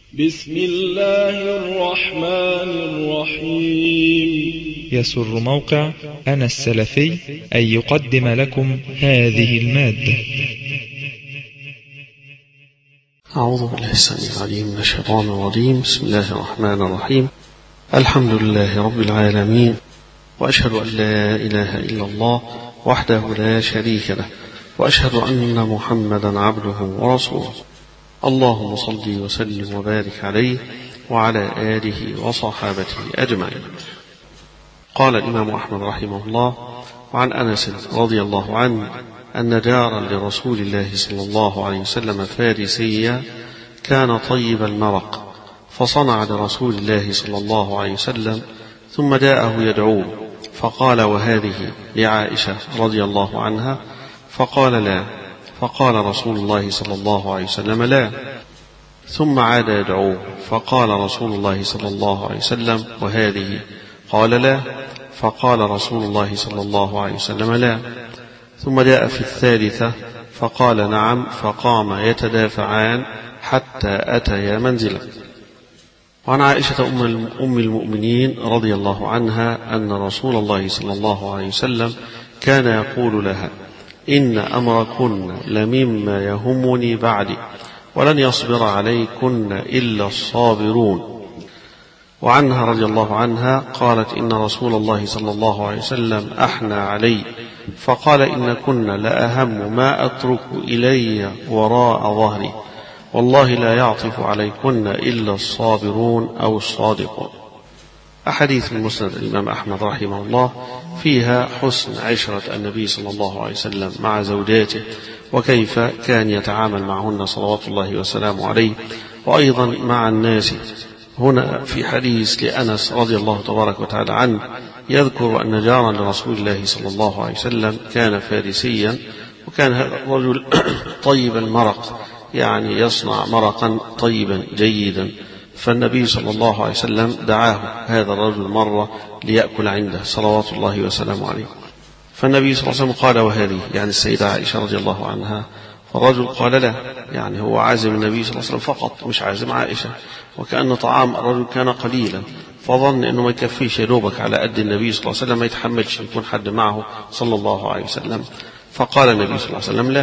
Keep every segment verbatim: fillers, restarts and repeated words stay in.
بسم الله الرحمن الرحيم. يسر موقع أنا السلفي أن يقدم لكم هذه المادة. أعوذ بالله السميع العليم من الشيطان الرجيم. بسم الله الرحمن الرحيم. الحمد لله رب العالمين، وأشهد أن لا إله إلا الله وحده لا شريك له، وأشهد أن محمدا عبده ورسوله. اللهم صل وسلم وبارك عليه وعلى آله وصحابته أجمعين. قال الإمام أحمد رحمه الله: وعن أنس رضي الله عنه أن جارا لرسول الله صلى الله عليه وسلم فارسيا كان طيب المرق، فصنع لرسول الله صلى الله عليه وسلم، ثم جاءه يدعوه فقال: وهذه لعائشة رضي الله عنها؟ فقال: لا. فقال رسول الله صلى الله عليه وسلم: لا. ثم عاد يدعوه فقال رسول الله صلى الله عليه وسلم: وهذه؟ قال: لا. فقال رسول الله صلى الله عليه وسلم: لا. ثم جاء في الثالثة فقال: نعم. فقام يتدافعان حتى أتيا منزلا. وعن عائشة أم المؤمنين رضي الله عنها أن رسول الله صلى الله عليه وسلم كان يقول لها: إن أمركن لمما يهمني بعدي، ولن يصبر عليكن إلا الصابرون. وعنها رضي الله عنها قالت: إن رسول الله صلى الله عليه وسلم أحنى علي فقال: إن كن لأهم ما أترك إلي وراء ظهري، والله لا يعطف عليكن إلا الصابرون أو الصادقون. أحاديث من مسند الإمام أحمد رحمه الله فيها حسن عشرة النبي صلى الله عليه وسلم مع زوجاته، وكيف كان يتعامل معهن صلوات الله وسلامه عليه، وأيضا مع الناس. هنا في حديث لأنس رضي الله تبارك وتعالى عنه يذكر أن جارا لرسول الله صلى الله عليه وسلم كان فارسيا، وكان هذا الرجل طيب المرق، يعني يصنع مرقا طيبا جيدا. فالنبي صلى الله عليه وسلم دعاه هذا الرجل مرة ليأكل عنده صلوات الله وسلامه عليه، فالنبي صلى الله عليه وسلم قال: وهذه؟ يعني السيدة عائشة رضي الله عنها. فالرجل قال: لا. يعني هو عازم النبي صلى الله عليه وسلم فقط، مش عازم عائشة، وكأن طعام الرجل كان قليلا، فظن أنه ما يكفيش يدوبك على قد النبي صلى الله عليه وسلم، ما يتحملش يكون حد معه صلى الله عليه وسلم. فقال النبي صلى الله عليه وسلم: لا.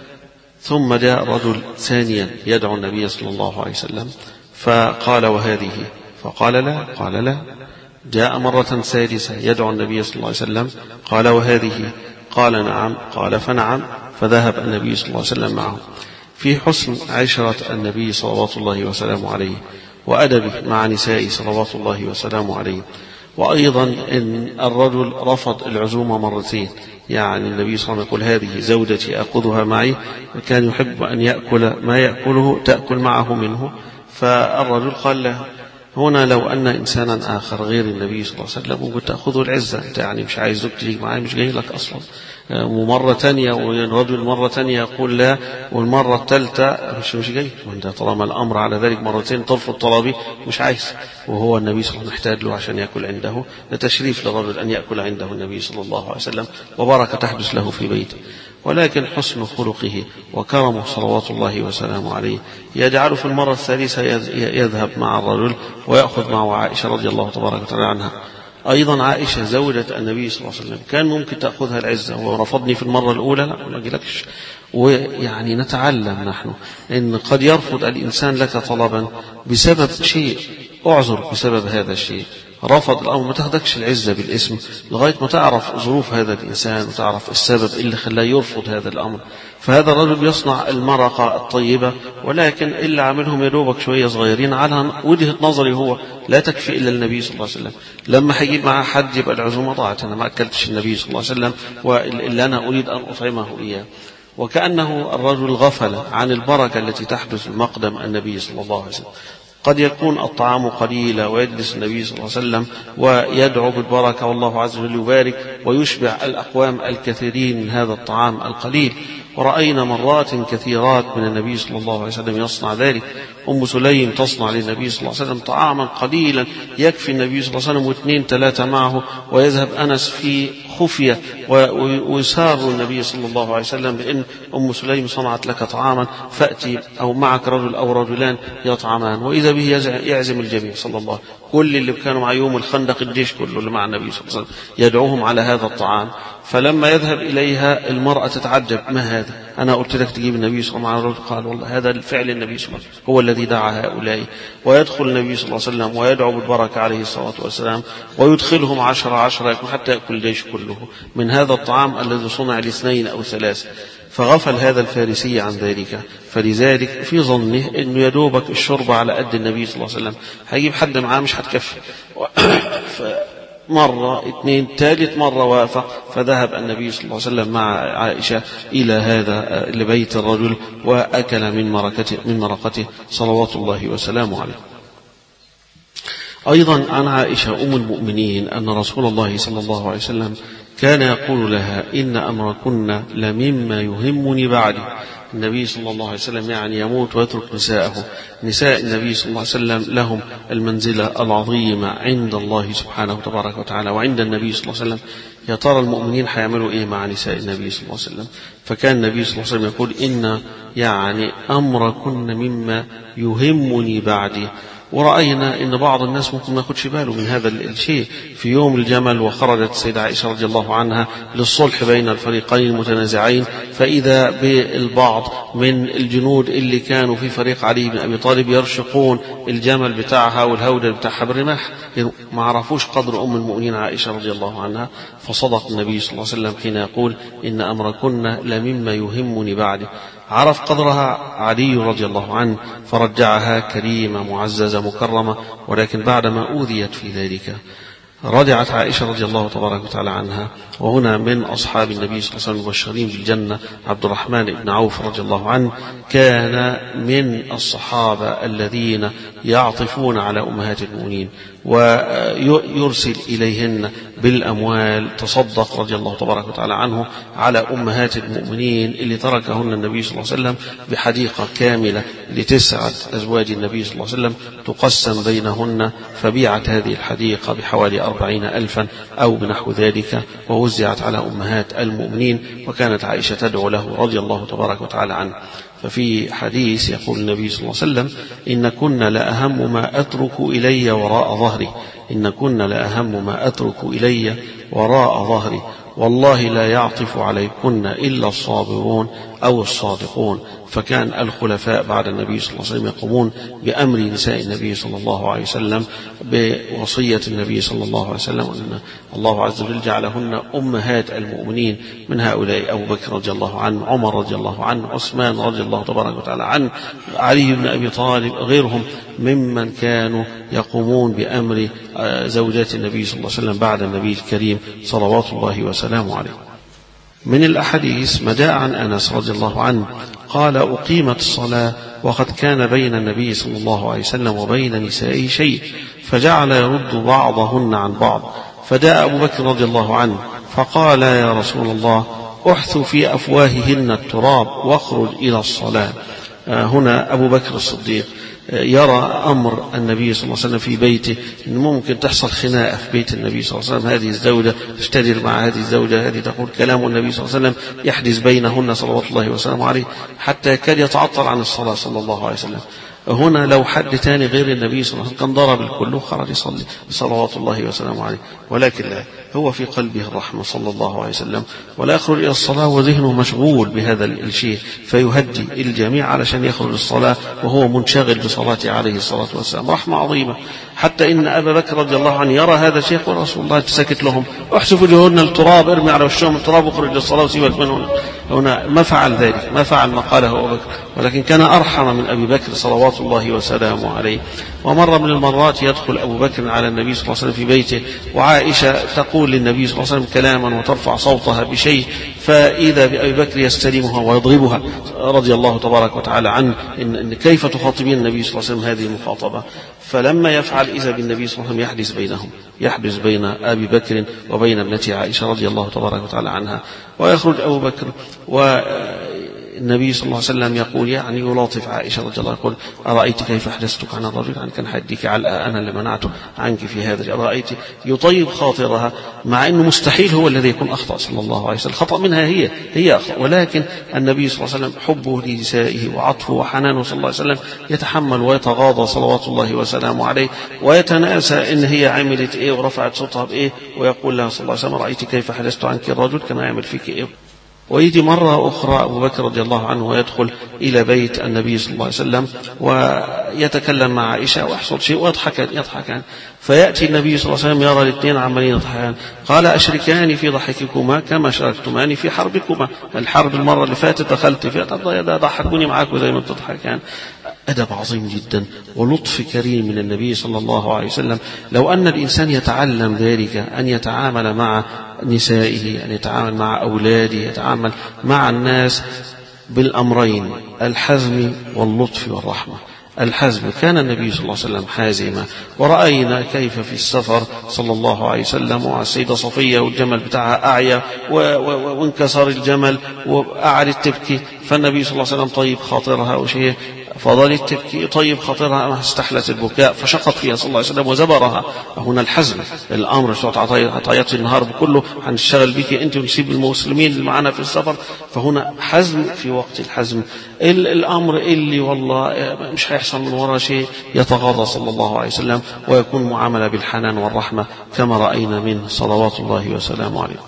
ثم جاء رجل ثانيا يدعو النبي صلى الله عليه وسلم فقال: وهذه؟ فقال: لا. قال: لا. جاء مرة ثالثة يدعو النبي صلى الله عليه وسلم، قال: وهذه؟ قال: نعم. قال: فنعم. فذهب النبي صلى الله عليه وسلم معه. في حسن عشرة النبي صلوات الله وسلامه عليه وأدبه مع نسائه صلوات الله وسلامه عليه. وأيضا إن الرجل رفض العزومة مرتين، يعني النبي صلى الله عليه وسلم يقول: هذه زوجتي أخذها معي، وكان يحب أن يأكل ما يأكله تأكل معه منه. فالرجل قال له: هنا لو أن إنسانا آخر غير النبي صلى الله عليه وسلم ممكن تأخذه العزة، أنت يعني مش عايز زوجتي معي، مش جاي لك أصلا. ومرة تانية والرجل مرة تانية يقول لا، والمرة الثالثة مش مش جاي، وانت طالما الأمر على ذلك مرتين ترفض طلبي مش عايز. وهو النبي صلى الله عليه وسلم محتاج له عشان يأكل عنده، لتشريف للرجل أن يأكل عنده النبي صلى الله عليه وسلم، وبركة تحدث له في بيته. ولكن حسن خلقه وكرمه صلوات الله وسلامه عليه يجعل في المرة الثالثة يذهب مع الرجل ويأخذ معه عائشة رضي الله تبارك وتعالى عنها. أيضا عائشة زوجة النبي صلى الله عليه وسلم كان ممكن تأخذها العزة، ورفضني في المرة الأولى، لا ما أجلكش. ويعني نتعلم نحن أن قد يرفض الإنسان لك طلبا بسبب شيء، أعذر بسبب هذا الشيء. رفض الأمر، ما تاخدكش العزة بالاسم لغاية ما تعرف ظروف هذا الإنسان وتعرف السبب اللي خلاه يرفض هذا الأمر. فهذا الرجل يصنع المرقة الطيبة، ولكن إلا عملهم يدوبك شوية صغيرين على وجهة نظري هو لا تكفي إلا النبي صلى الله عليه وسلم. لما حيجيب معه حد يبقى العزومة ضاعت، أنا ما أكلتش النبي صلى الله عليه وسلم وإلا أنا أريد أن أطعمه إياه. وكأنه الرجل غفل عن البركة التي تحدث بمقدم النبي صلى الله عليه وسلم. قد يكون الطعام قليلا ويجلس النبي صلى الله عليه وسلم ويدعو بالبركة، والله عز وجل يبارك ويشبع الأقوام الكثيرين من هذا الطعام القليل. ورأينا مرات كثيرات من النبي صلى الله عليه وسلم يصنع ذلك. أم سليم تصنع للنبي صلى الله عليه وسلم طعاما قليلا يكفي النبي صلى الله عليه وسلم واثنين ثلاثة معه، ويذهب أنس في خفية ويسار النبي صلى الله عليه وسلم بأن أم سليم صنعت لك طعاما فأتي أو معك رجل أو رجلان يطعمان، وإذا به يعزم الجميع صلى الله، كل اللي كانوا مع يوم الخندق الجيش كله اللي مع النبي صلى الله عليه وسلم يدعوهم على هذا الطعام. فلما يذهب إليها المرأة تتعجب، ما هذا؟ أنا قلت لك تجيب النبي صلى الله عليه وسلم. قال والله هذا الفعل النبي صلى الله عليه وسلم هو الذي دعا هؤلاء. ويدخل النبي صلى الله عليه وسلم ويدعو بالبركة عليه الصلاة والسلام، ويدخلهم عشرة عشرة يكون حتى يأكل الجيش كله من هذا الطعام الذي صنع لاثنين أو ثلاثة. فغفل هذا الفارسي عن ذلك، فلذلك في ظنه أنه يدوبك الشرب على قد النبي صلى الله عليه وسلم، هيجيب حد معاه مش هتكفي. مرة اثنين ثالث مرة وافق، فذهب النبي صلى الله عليه وسلم مع عائشة إلى هذا لبيت الرجل وأكل من مرقته, من مرقته صلوات الله وسلامه عليه. أيضا عن عائشة أم المؤمنين أن رسول الله صلى الله عليه وسلم كان يقول لها إن أمركن لمما يهمني بعدي. النبي صلى الله عليه وسلم يعني يموت ويترك نساءه. نساء النبي صلى الله عليه وسلم لهم المنزلة العظيمة عند الله سبحانه تبارك وتعالى وعند النبي صلى الله عليه وسلم. يا ترى المؤمنين حيعملوا إيه مع نساء النبي صلى الله عليه وسلم؟ فكان النبي صلى الله عليه وسلم يقول إن يعني أمركن مما يهمني بعدي. ورأينا أن بعض الناس ممكن ما ياخدش باله من هذا الشيء. في يوم الجمل وخرجت السيدة عائشة رضي الله عنها للصلح بين الفريقين المتنازعين، فإذا بالبعض من الجنود اللي كانوا في فريق علي بن أبي طالب يرشقون الجمل بتاعها والهودة بتاعها بالرماح، ما عرفوش قدر أم المؤمنين عائشة رضي الله عنها. فصدق النبي صلى الله عليه وسلم حين يقول إن أمركن لمما يهمني بعدي. عرف قدرها علي رضي الله عنه فرجعها كريمة معززة مكرمة، ولكن بعدما أوذيت في ذلك رجعت عائشة رضي الله تبارك وتعالى عنها. وهنا من أصحاب النبي صلى الله عليه وسلم المبشرين بالجنة عبد الرحمن بن عوف رضي الله عنه كان من الصحابة الذين يعطفون على أمهات المؤمنين ويرسل إليهن بالأموال. تصدق رضي الله تبارك وتعالى عنه على أمهات المؤمنين اللي تركهن النبي صلى الله عليه وسلم بحديقة كاملة لتسعة أزواج النبي صلى الله عليه وسلم تقسم بينهن، فبيعت هذه الحديقة بحوالي أربعين ألفا أو بنحو ذلك ووزعت على أمهات المؤمنين، وكانت عائشة تدعو له رضي الله تبارك وتعالى عنه. ففي حديث يقول النبي صلى الله عليه وسلم إن كن لأهم ما أترك إلي وراء ظهري، إن كن لأهم ما أترك إلي وراء ظهري، والله لا يعطف عليكن إلا الصابرون أو الصادقون. فكان الخلفاء بعد النبي صلى الله عليه وسلم يقومون بأمر نساء النبي صلى الله عليه وسلم بوصية النبي صلى الله عليه وسلم أن الله عز وجل جعلهن أمهات المؤمنين. من هؤلاء أبو بكر رضي الله عنه، عمر رضي الله عنه، عثمان رضي الله تبارك وتعالى عنه، علي بن أبي طالب، غيرهم ممن كانوا يقومون بأمر زوجات النبي صلى الله عليه وسلم بعد النبي الكريم صلوات الله وسلامه عليه. من الأحاديث ما جاء عن أنس رضي الله عنه قال أقيمت الصلاة وقد كان بين النبي صلى الله عليه وسلم وبين نسائه شيء، فجعل يرد بعضهن عن بعض، فجاء أبو بكر رضي الله عنه فقال يا رسول الله أحث في أفواههن التراب واخرج إلى الصلاة. هنا أبو بكر الصديق يرى أمر النبي صلى الله عليه وسلم في بيته إن ممكن تحصل خناقة في بيت النبي صلى الله عليه وسلم، هذه الزوجة تشتدر مع هذه الزوجة، هذه تقول كلام النبي صلى الله عليه وسلم يحدث بينهن صلوات الله وسلامه عليه حتى يكاد يتعطل عن الصلاة صلى الله عليه وسلم. هنا لو حد تاني غير النبي صلى الله عليه وسلم كان ضرب الكل وخرج يصلي صلوات الله وسلامه عليه، ولكن لا، هو في قلبه الرحمة صلى الله عليه وسلم ولا يخرج إلى الصلاة وذهنه مشغول بهذا الشيء، فيهدي الجميع علشان يخرج الصلاة وهو منشغل بصلاته عليه الصلاة والسلام. رحمة عظيمة، حتى إن أبا بكر رضي الله عنه يرى هذا الشيء ورسول الله سكت لهم احسف وجوهن التراب، ارمي على وشهم التراب وخرج للصلاة وسيبك منهن. هنا ما فعل ذلك، ما فعل ما قاله أبو بكر، ولكن كان أرحم من أبي بكر صلوات الله وسلامه عليه. ومرة من المرات يدخل أبو بكر على النبي صلى الله عليه وسلم في بيته وعائشة تقول للنبي صلى الله عليه وسلم كلاما وترفع صوتها بشيء، فإذا بأبي بكر يستلمها ويضربها رضي الله تبارك وتعالى عنه إن, إن كيف تخاطبين النبي صلى الله عليه وسلم هذه المخاطبة. فلما يفعل إذا بالنبي صلى الله عليه وسلم يحدث بينهم، يحدث بين أبي بكر وبين ابنته عائشة رضي الله تبارك وتعالى عنها، ويخرج أبو بكر و النبي صلى الله عليه وسلم يقول يعني يلاطف عائشة رضي الله عنها يقول أرأيت كيف حدثتك عن الرجل يعني كان حديك علقة أنا اللي منعته عنك في هذا أرأيت يطيب خاطرها مع أنه مستحيل هو الذي يكون أخطأ صلى الله عليه وسلم الخطأ منها هي هي أخطأ ولكن النبي صلى الله عليه وسلم حبه لنسائه وعطفه وحنانه صلى الله عليه وسلم يتحمل ويتغاضى صلوات الله وسلامه عليه ويتناسى إن هي عملت إيه ورفعت صوتها بإيه ويقول لها صلى الله عليه وسلم رأيت كيف حدثت عنك الرجل كان يعمل فيك إيه. ويجي مرة أخرى أبو بكر رضي الله عنه ويدخل إلى بيت النبي صلى الله عليه وسلم ويتكلم مع عائشة ويحصل شيء ويضحكان يضحكان فيأتي النبي صلى الله عليه وسلم يرى الاثنين عمالين يضحكان قال أشركاني في ضحككما كما شاركتماني في حربكما الحرب المرة اللي فاتت دخلت فيها طب ضحكوني معاكم زي ما بتضحكان. أدب عظيم جدا ولطف كريم من النبي صلى الله عليه وسلم. لو أن الإنسان يتعلم ذلك أن يتعامل مع نسائه أن يتعامل مع أولاده يتعامل مع الناس بالأمرين الحزم واللطف والرحمة. الحزم كان النبي صلى الله عليه وسلم حازما ورأينا كيف في السفر صلى الله عليه وسلم وعلى السيدة صفية والجمل بتاعها أعيا وانكسر الجمل وقعدت تبكي فالنبي صلى الله عليه وسلم طيب خاطرها وشيء فضلت تبكي طيب خاطرها استحلت البكاء فشقت فيها صلى الله عليه وسلم وزبرها. هنا الحزم الأمر هتعيط النهار بكله هنشتغل بك أنت ونسيب المسلمين اللي معنا في السفر فهنا حزم في وقت الحزم. الأمر اللي والله مش هيحصل من وراء شيء يتغاضى صلى الله عليه وسلم ويكون معاملة بالحنان والرحمة كما رأينا منه صلوات الله وسلامه عليه.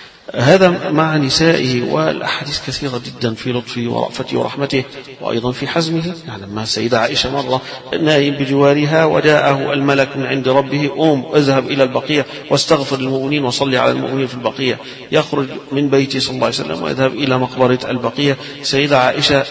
هذا مع نسائه والأحاديث كثيرة جدا في لطفه ورأفته ورحمته وأيضا في حزمه. يعني لما السيدة عائشة مرة نائم بجوارها وجاءه الملك من عند ربه قوم اذهب إلى البقيع واستغفر للمؤمنين وصلي على المؤمنين في البقيع يخرج من بيته صلى الله عليه وسلم ويذهب إلى مقبرة البقيع. السيدة عائشة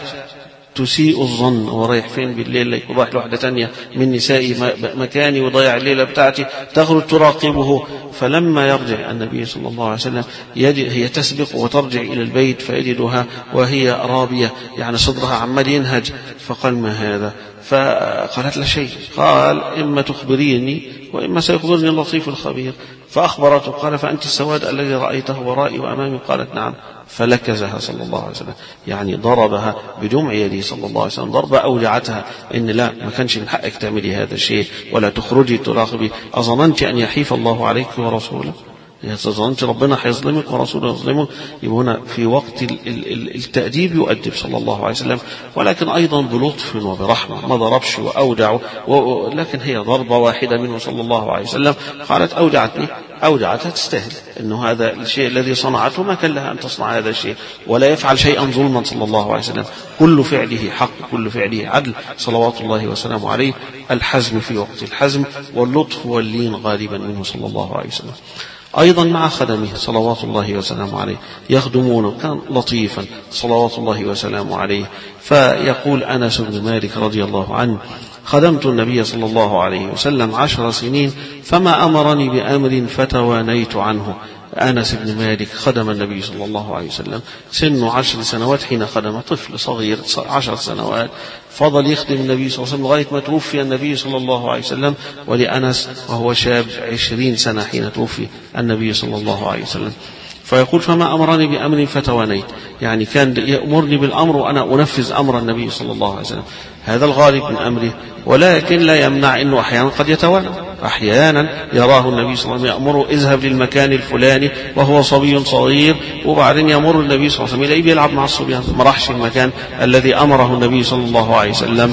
تسيء الظن ورايح فين بالليل يكون رايح لوحدة تانية من نسائي مكاني وضيع الليلة بتاعتي تخرج تراقبه. فلما يرجع النبي صلى الله عليه وسلم يجد هي تسبق وترجع إلى البيت فيجدها وهي رابية يعني صدرها عمال ينهج فقال ما هذا فقالت لا شيء قال إما تخبريني وإما سيخبرني اللطيف الخبير فأخبرته قال فأنت السواد الذي رأيته ورائي وأمامي قالت نعم فلكزها صلى الله عليه وسلم يعني ضربها بدمع يدي صلى الله عليه وسلم ضربة أوجعتها إن لا ما كانش من حقك تعملي هذا الشيء ولا تخرجي تراقبي أظننت أن يحيف الله عليك ورسوله ظننت ربنا هيظلمك ورسوله يظلمك. يبقى هنا في وقت التأديب يؤدب صلى الله عليه وسلم ولكن أيضا بلطف وبرحمة ما ضربش وأودعه لكن هي ضربة واحدة منه صلى الله عليه وسلم قالت أودعتني أودعتها تستاهل أنه هذا الشيء الذي صنعته ما كان لها أن تصنع هذا الشيء ولا يفعل شيئا ظلما صلى الله عليه وسلم كل فعله حق كل فعله عدل صلوات الله وسلامه عليه. الحزم في وقت الحزم واللطف واللين غالبا منه صلى الله عليه وسلم. أيضا مع خدمه صلوات الله وسلامه عليه يخدمونه كان لطيفا صلوات الله وسلامه عليه. فيقول أنس بن مالك رضي الله عنه خدمت النبي صلى الله عليه وسلم عشر سنين فما أمرني بأمر فتوانيت عنه. أنس بن مالك خدم النبي صلى الله عليه وسلم سنه عشر سنوات حين خدم طفل صغير عشر سنوات فضل يخدم النبي صلى الله عليه وسلم لغاية ما توفي النبي صلى الله عليه وسلم ولأنس وهو شاب عشرين سنة حين توفي النبي صلى الله عليه وسلم. فيقول فما أمرني بأمر فتوانيت يعني كان يأمرني بالأمر وأنا أنفذ أمر النبي صلى الله عليه وسلم هذا الغالب من أمره ولكن لا يمنع أنه أحيانا قد يتوانى. أحيانا يراه النبي صلى الله عليه وسلم يأمره اذهب للمكان الفلاني وهو صبي صغير وبعدين يأمر النبي صلى الله عليه وسلم إليه بيلعب مع الصبيان ما راحش المكان الذي أمره النبي صلى الله عليه وسلم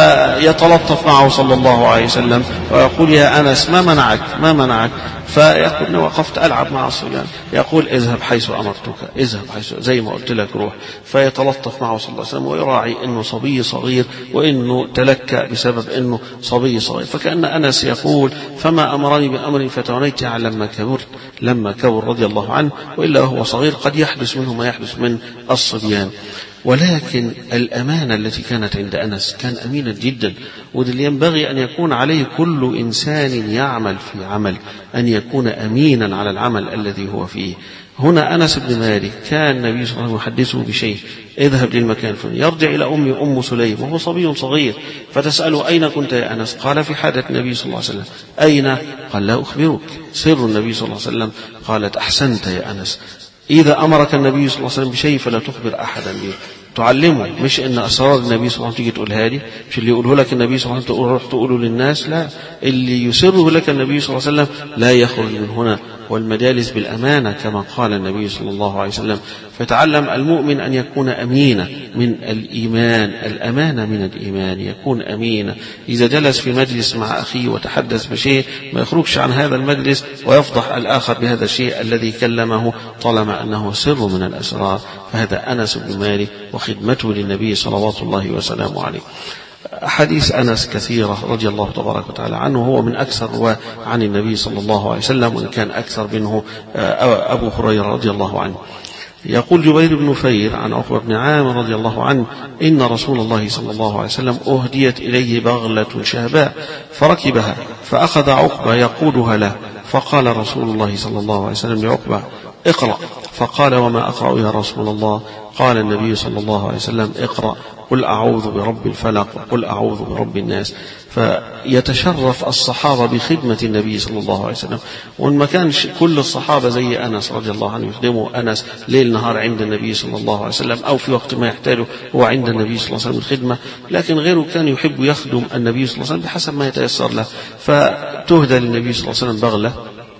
فيتلطف معه صلى الله عليه وسلم ويقول يا أنس ما منعك ما منعك فيقول وقفت ألعب مع الصبيان يقول اذهب حيث أمرتك اذهب حيث زي ما قلت لك روح فيتلطف معه صلى الله عليه وسلم ويراعي أنه صبي صغير وإنه تلكأ بسبب أنه صبي صغير. فكأن أنس يقول فما أمرني بأمر فتوانيت لما كبر لما كبر رضي الله عنه وإلا هو صغير قد يحدث منه ما يحدث من الصبيان. ولكن الأمانة التي كانت عند أنس كان أمينا جدا واللي ينبغي أن يكون عليه كل إنسان يعمل في عمل أن يكون أمينا على العمل الذي هو فيه. هنا أنس بن مالك كان النبي صلى الله عليه وسلم يحدثه بشيء اذهب للمكان الفلاني يرجع إلى أمي أم سليم وهو صبي صغير فتسأله أين كنت يا أنس قال في حاجة النبي صلى الله عليه وسلم أين قال لا أخبرك سر النبي صلى الله عليه وسلم قالت أحسنت يا أنس إذا أمرك النبي صلى الله عليه وسلم بشيء فلا تخبر أحدا به تعلمه، مش ان اسرار النبي صلى الله عليه وسلم تيجي تقولها لي، مش اللي يقوله لك النبي صلى الله عليه وسلم تروح تقوله للناس، لا، اللي يسره لك النبي صلى الله عليه وسلم لا يخرج من هنا، والمجالس بالأمانة كما قال النبي صلى الله عليه وسلم. فتعلم المؤمن أن يكون أمينا من الإيمان، الأمانة من الإيمان، يكون أمينا. إذا جلس في مجلس مع أخيه وتحدث بشيء ما يخرجش عن هذا المجلس ويفضح الآخر بهذا الشيء الذي كلمه طالما أنه سر من الأسرار. فهذا أنس بن مالك وخدمته للنبي صلوات الله وسلامه عليه. حديث أنس كثيرة رضي الله تبارك وتعالى عنه، هو من أكثر رواة عن النبي صلى الله عليه وسلم، وإن كان أكثر منه أبو هريرة رضي الله عنه. يقول جبير بن نفير عن عقبة بن عامر رضي الله عنه: إن رسول الله صلى الله عليه وسلم أهديت إليه بغلة شهباء فركبها، فأخذ عقبة يقودها له، فقال رسول الله صلى الله عليه وسلم لعقبة: اقرأ. فقال: وما أقرأ يا رسول الله؟ قال النبي صلى الله عليه وسلم: اقرأ قل أعوذ برب الفلق وقل أعوذ برب الناس. فيتشرف الصحابة بخدمة النبي صلى الله عليه وسلم، وإن ما كانش كل الصحابة زي أنس رضي الله عنه يخدموا أنس ليل نهار عند النبي صلى الله عليه وسلم، أو في وقت ما يحتاجه هو عند النبي صلى الله عليه وسلم الخدمة، لكن غيره كان يحب يخدم النبي صلى الله عليه وسلم بحسب ما يتيسر له. فتهدى للنبي صلى الله عليه وسلم بغلة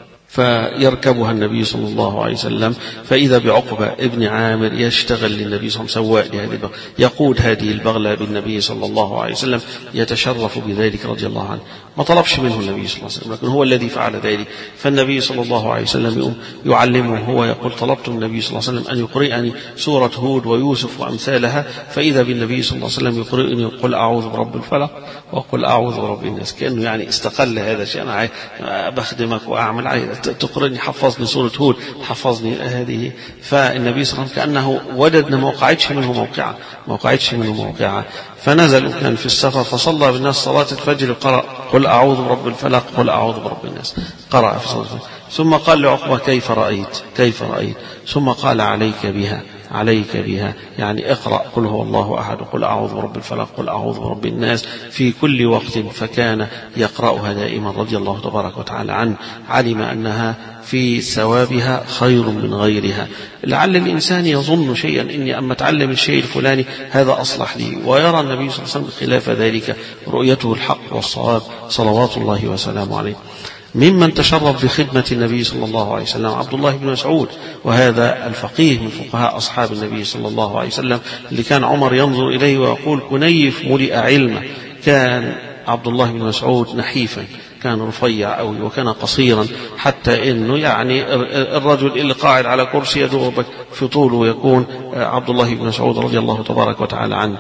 فيركبها النبي صلى الله عليه وسلم، فإذا بعقبة ابن عامر يشتغل للنبي صلى الله عليه وسلم سواء لهذه البغلة، يقود هذه البغلة بالنبي صلى الله عليه وسلم، يتشرف بذلك رضي الله عنه. ما طلبش منه النبي صلى الله عليه وسلم، لكن هو الذي فعل ذلك. فالنبي صلى الله عليه وسلم يعلمه، هو يقول: طلبت النبي صلى الله عليه وسلم أن يقرئني سورة هود ويوسف وأمثالها، فإذا بالنبي صلى الله عليه وسلم يقرئني قل أعوذ برب الفلق وقل أعوذ برب الناس. كأنه يعني استقل هذا الشيء، أنا بخدمك وأعمل عايز تقرني، حفظني سورة هود، حفظني هذه. فالنبي صلى الله عليه وسلم كأنه وجدنا ما وقعتش منه موقعة، ما وقعتش منه موقعة. فنزل كان في السفر فصلى بالناس صلاة الفجر، قرأ قل أعوذ برب الفلق قل أعوذ برب الناس، قرأ في صلاة الفجر. ثم قال لعقبة: كيف رأيت كيف رأيت ثم قال: عليك بها عليك بها، يعني اقرأ قل هو الله أحد قل أعوذ برب الفلق قل أعوذ برب الناس في كل وقت. فكان يقرأها دائما رضي الله تبارك وتعالى عنه، علم أنها في ثوابها خير من غيرها. لعل الإنسان يظن شيئا إني أما أتعلم الشيء الفلاني هذا أصلح لي، ويرى النبي صلى الله عليه وسلم خلاف ذلك، رؤيته الحق والصواب صلوات الله وسلامه عليه. ممن تشرف بخدمة النبي صلى الله عليه وسلم عبد الله بن مسعود، وهذا الفقيه من فقهاء أصحاب النبي صلى الله عليه وسلم، اللي كان عمر ينظر إليه ويقول: كنيف ملئ علما. كان عبد الله بن مسعود نحيفا، كان رفيع أوي وكان قصيرا، حتى إنه يعني الرجل اللي قاعد على كرسي يدوبك في طوله يكون عبد الله بن مسعود رضي الله تبارك وتعالى عنه.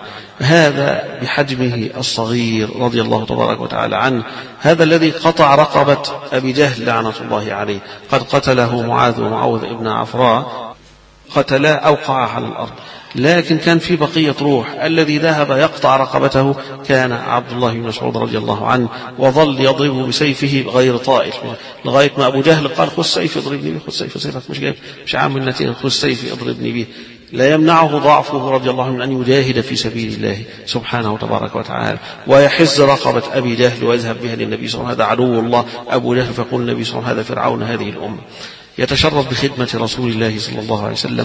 هذا بحجمه الصغير رضي الله تبارك وتعالى عنه، هذا الذي قطع رقبة أبي جهل لعنة الله عليه، قد قتله معاذ ومعوذ ابن عفراء، قتلا أوقعه على الأرض، لكن كان في بقية روح. الذي ذهب يقطع رقبته كان عبد الله بن مسعود رضي الله عنه، وظل يضرب بسيفه غير طائل لغاية ما أبو جهل قال: خذ سيف اضربني به، خذ سيف، سيفك مش جايب مش عامل نتيجة، خذ سيف اضربني به. لا يمنعه ضعفه رضي الله عنه من أن يجاهد في سبيل الله سبحانه وتبارك وتعالى، ويحز رقبة أبي جهل ويذهب بها للنبي صلى الله عليه وسلم. هذا عدو الله أبو جهل، فيقول النبي صلى الله عليه وسلم: هذا فرعون هذه الأمة. يتشرف بخدمة رسول الله صلى الله عليه وسلم،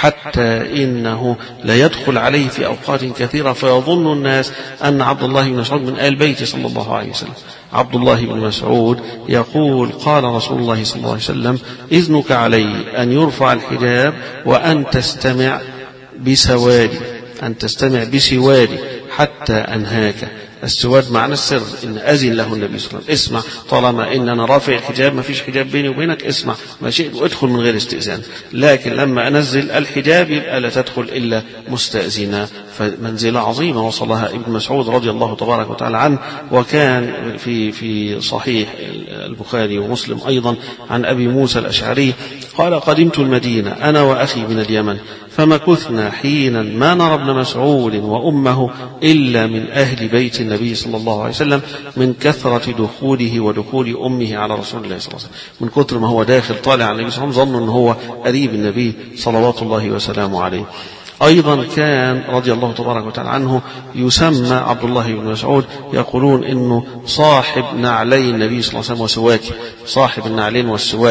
حتى إنه لا يدخل عليه في أوقات كثيرة فيظن الناس أن عبد الله بن مسعود من آل بيت صلى الله عليه وسلم. عبد الله بن مسعود يقول: قال رسول الله صلى الله عليه وسلم: إذنك علي أن يرفع الحجاب وأن تستمع بسوادي أن تستمع بسوادي حتى أنهاك. السواد معنى السر، إن أذن له النبي صلى الله عليه وسلم: اسمع، طالما إن أنا رافع الحجاب ما فيش حجاب بيني وبينك، اسمع ما شئت وادخل من غير استئذان، لكن لما أنزل الحجاب يبقى لا تدخل إلا مستأذنا. فمنزلة عظيمة وصلها ابن مسعود رضي الله تبارك وتعالى عنه. وكان في في صحيح البخاري ومسلم أيضا عن أبي موسى الأشعري قال: قدمت المدينة أنا وأخي من اليمن، فمكثنا حينا ما نرى ابن مسعود وأمه إلا من أهل بيت النبي صلى الله عليه وسلم، من كثرة دخوله ودخول أمه على رسول الله صلى الله عليه وسلم. من كثر ما هو داخل طالع على النبي صلى الله عليه وسلم ظنوا أنه هو قريب النبي صلوات الله وسلامه عليه. أيضا كان رضي الله تبارك وتعالى عنه يسمى عبد الله بن مسعود، يقولون إنه صاحب نعلي النبي صلى الله عليه وسلم وسواك، صاحب النعلين والسواك.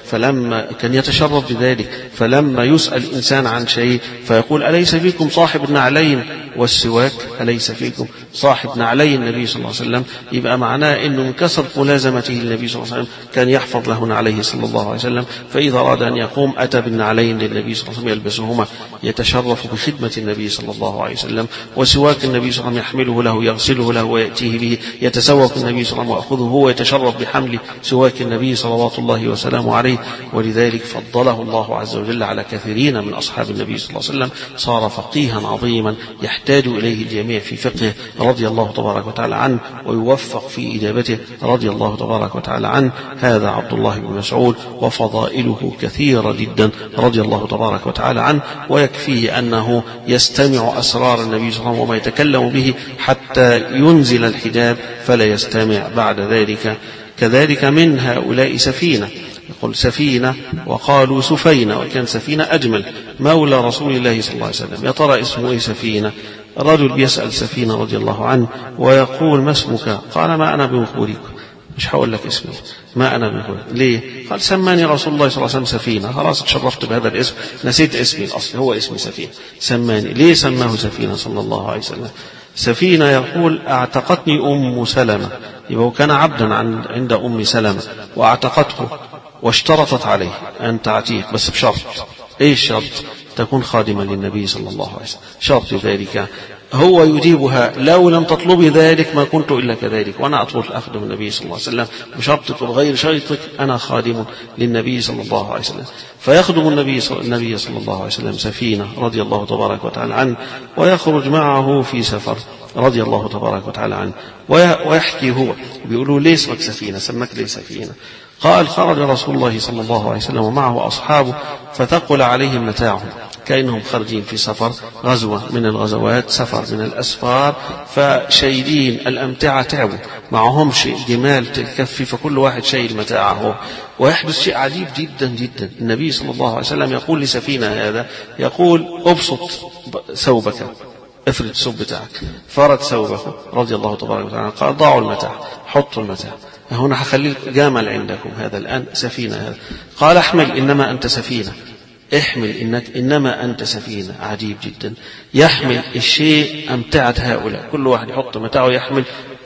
فلما كان يتشرف بذلك، فلما يسأل الإنسان عن شيء فيقول أليس فيكم صاحب نعلين والسواك، أليس فيكم صاحب نعلين النبي صلى الله عليه وسلم، يبقى معناه أنه من كثرة ملازمته للنبي صلى الله عليه وسلم كان يحفظ له نعليه صلى الله عليه وسلم، فإذا أراد أن يقوم أتى بالنعلين للنبي صلى الله عليه وسلم يلبسهما، يتشرف بخدمة النبي صلى الله عليه وسلم. وسواك النبي صلى الله عليه وسلم يحمله له يغسله له ويأتيه به، يتسوق النبي صلى الله عليه وسلم ويأخذه هو، يتشرف بحمل سواك النبي صلوات الله وسلامه عليه. ولذلك فضله الله عز وجل على كثيرين من أصحاب النبي صلى الله عليه وسلم، صار فقيها عظيما يحتاج إليه الجميع في فقهه رضي الله تبارك وتعالى عنه، ويوفق في إجابته رضي الله تبارك وتعالى عنه. هذا عبد الله بن مسعود، وفضائله كثيرة جدا رضي الله تبارك وتعالى عنه، ويكفيه أنه يستمع أسرار النبي صلى الله عليه وسلم وما يتكلم به حتى ينزل الحجاب فلا يستمع بعد ذلك. كذلك من هؤلاء سفينة، يقول سفينة وقالوا سفينة، وكان سفينة أجمل، مولى رسول الله صلى الله عليه وسلم. يا ترى اسمه إيه سفينة؟ رجل بيسأل سفينة رضي الله عنه ويقول ما اسمك؟ قال ما أنا بمخبرك، مش هقول لك اسمي، ما أنا بمخبرك. ليه؟ قال سماني رسول الله صلى الله عليه وسلم سفينة، خلاص اتشرفت بهذا الاسم، نسيت اسمي الأصلي، هو اسمي سفينة، سماني. ليه سماه سفينة صلى الله عليه وسلم؟ سفينة يقول اعتقتني أم سلمة، يبقى كان عبدا عند أم سلمة واعتقته واشترطت عليه أن تعتيق، بس بشرط. إيه الشرط؟ تكون خادما للنبي صلى الله عليه وسلم. شرط ذلك هو يجيبها لو لم تطلبي ذلك ما كنت إلا كذلك، وأنا أطلب أخدم النبي صلى الله عليه وسلم بشرطك وغير شرطك، أنا خادم للنبي صلى الله عليه وسلم. فيخدم النبي صلى, النبي صلى الله عليه وسلم سفينة رضي الله تبارك وتعالى عنه، ويخرج معه في سفر رضي الله تبارك وتعالى عنه، ويحكي هو بيقولوا ليه اسمك سفينة، سمك ليه سفينة؟ قال خرج رسول الله صلى الله عليه وسلم ومعه أصحابه فثقل عليهم متاعهم، كأنهم خارجين في سفر، غزوة من الغزوات، سفر من الأسفار، فشايلين الأمتعة، تعبوا، معهم شيء جمال تكفي، فكل واحد شايل متاعه. ويحدث شيء عجيب جدا جدا، النبي صلى الله عليه وسلم يقول لسفينة هذا، يقول أبسط ثوبك، افرد الثوب بتاعك، فرد ثوبه رضي الله تبارك وتعالى، قال ضعوا المتاع، حطوا المتاع، هنا هخلي جمل عندكم، هذا الآن سفينة هذا. قال احمل إنما أنت سفينة، احمل إنك إنما أنت سفينة. عجيب جدا، يحمل الشيء أمتعة هؤلاء، كل واحد يحط متاعه يحمل.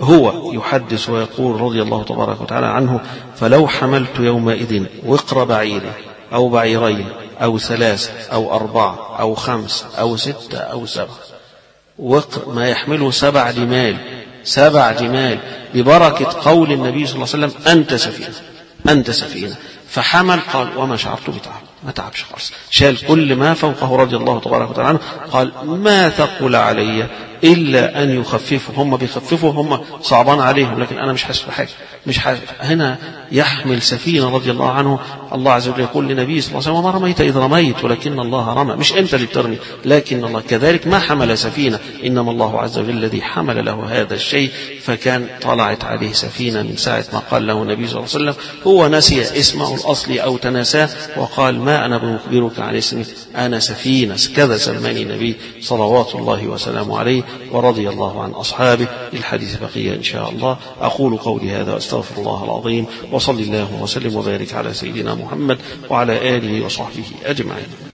هو يحدث ويقول رضي الله تبارك وتعالى عنه فلو حملت يومئذ وقر بعير أو بعيرين أو ثلاث أو أربعة أو خمس أو ستة أو سبع، وقر ما يحمله سبع جمال، سبع جمال، ببركة قول النبي صلى الله عليه وسلم أنت سفينة، أنت سفينة. فحمل، قال وما شعرت بتعب، ما تعبش خالص، شال كل ما فوقه رضي الله تبارك وتعالى عنه. قال ما ثقل علي إلا أن يخففوا، هم بيخففوا، هم صعبان عليهم، لكن أنا مش حاسس بحاجة، مش حاسس. هنا يحمل سفينة رضي الله عنه. الله عز وجل يقول لنبي صلى الله عليه وسلم وما رميت إذ رميت ولكن الله رمى، مش أنت اللي بترمي لكن الله. كذلك ما حمل سفينة، إنما الله عز وجل الذي حمل له هذا الشيء. فكان طلعت عليه سفينة من ساعة ما قال له النبي صلى الله عليه وسلم، هو نسي اسمه الأصلي أو تناساه وقال ما أنا بمخبرك عن اسمي، أنا سفينة، كذا سماني النبي صلوات الله وسلامه عليه ورضي الله عن أصحابه. الحديث بقية إن شاء الله. أقول قولي هذا وأستغفر الله العظيم، وصلي الله وسلم وبارك على سيدنا محمد وعلى آله وصحبه أجمعين.